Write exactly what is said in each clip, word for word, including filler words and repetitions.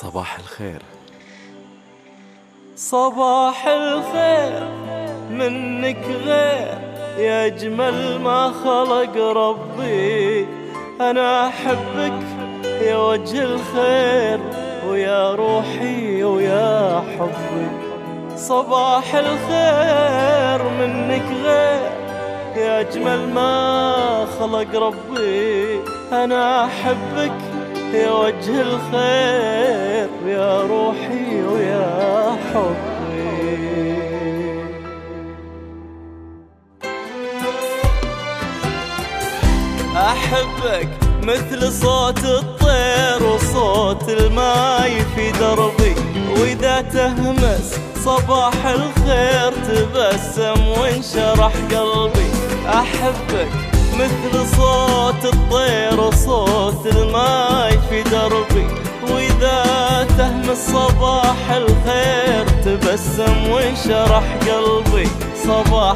صباح الخير. صباح الخير منك غير يا أجمل ما خلق ربي. أنا أحبك يا وجه الخير ويا روحي ويا حبي. صباح الخير منك غير يا أجمل ما خلق ربي. أنا أحبك يا وجه الخير يا روحي ويا حبي. أحبك مثل صوت الطير وصوت الماي في دربي، وإذا تهمس صباح الخير تبسم وانشرح قلبي. أحبك مثل صوت الطير وصوت الماي في دربي، وإذا تهمس صباح الخير تبسم وانشرح قلبي. صباح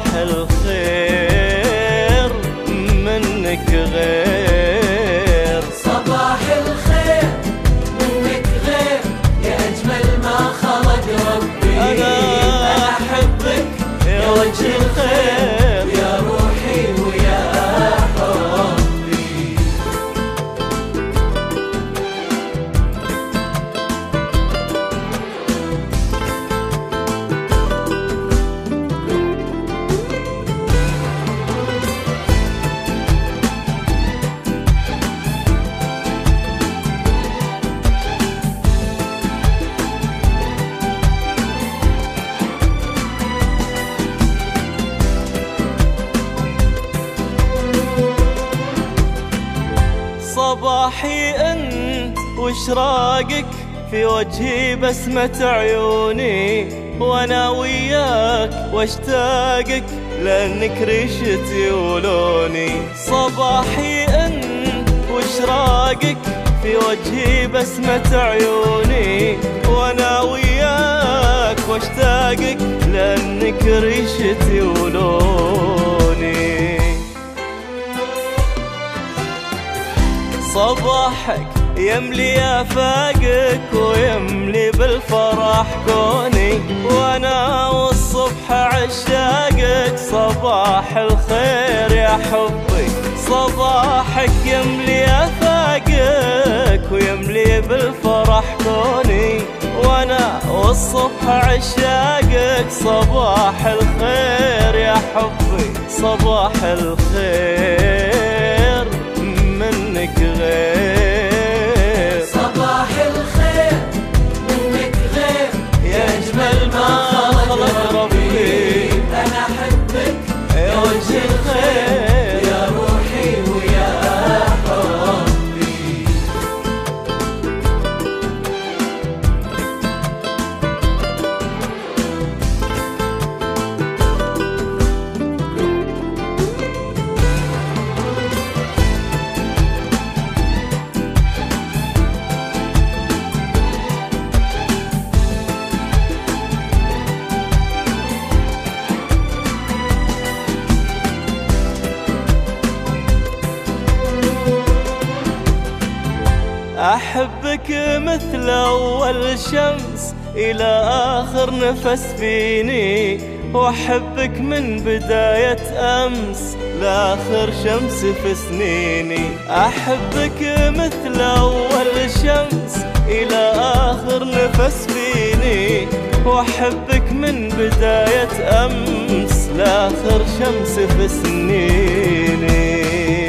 الخير منك غير. صباح الخير منك غير يا أجمل ما خلق ربي. أنا أحبك يا وجه الخير يا روحي ويا حبي. صباحي انت واشراقك في وجهي بسمة عيوني، وانا وياك واشتاقك لانك ريشتي ولوني. صباحي انت واشراقك في وجهي بسمة عيوني، وانا وياك واشتاقك لانك ريشتي ولوني. صباحك يملي آفاقك ويملي بالفرح كوني، وانا والصبح عشاقك. صباح الخير يا حبي. صباحك يملي آفاقك ويملي بالفرح كوني، وانا والصبح عشاقك. صباح الخير يا حبي. صباح الخير منك غير. صباح الخير منك غير يا أجمل ما خلق ربي. أنا أحبك يا وجه الخير يا روحي ويا حبي. أحبك مثل أول شمس إلى آخر نفس فيني، وأحبك من بداية أمس لآخر شمس في سنيني. أحبك مثل أول شمس إلى آخر نفس فيني، وأحبك من بداية أمس لآخر شمس في سنيني.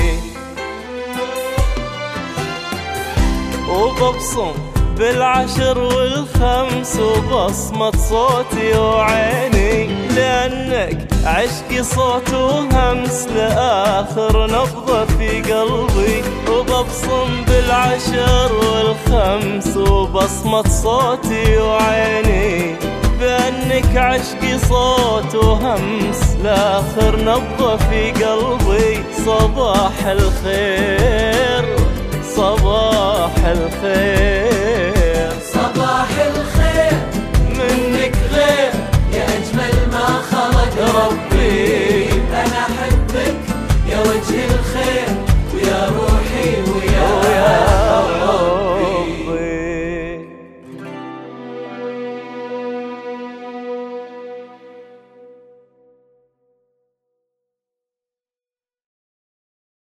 وببصم بالعشر والخمس وبصمة صوتي وعيني، لأنك عشقي صوت وهمس لآخر نبضة في قلبي. وببصم بالعشر والخمس وبصمة صوتي وعيني، بأنك عشقي صوت وهمس لآخر نبضة في قلبي. صباح الخير. صباح الخير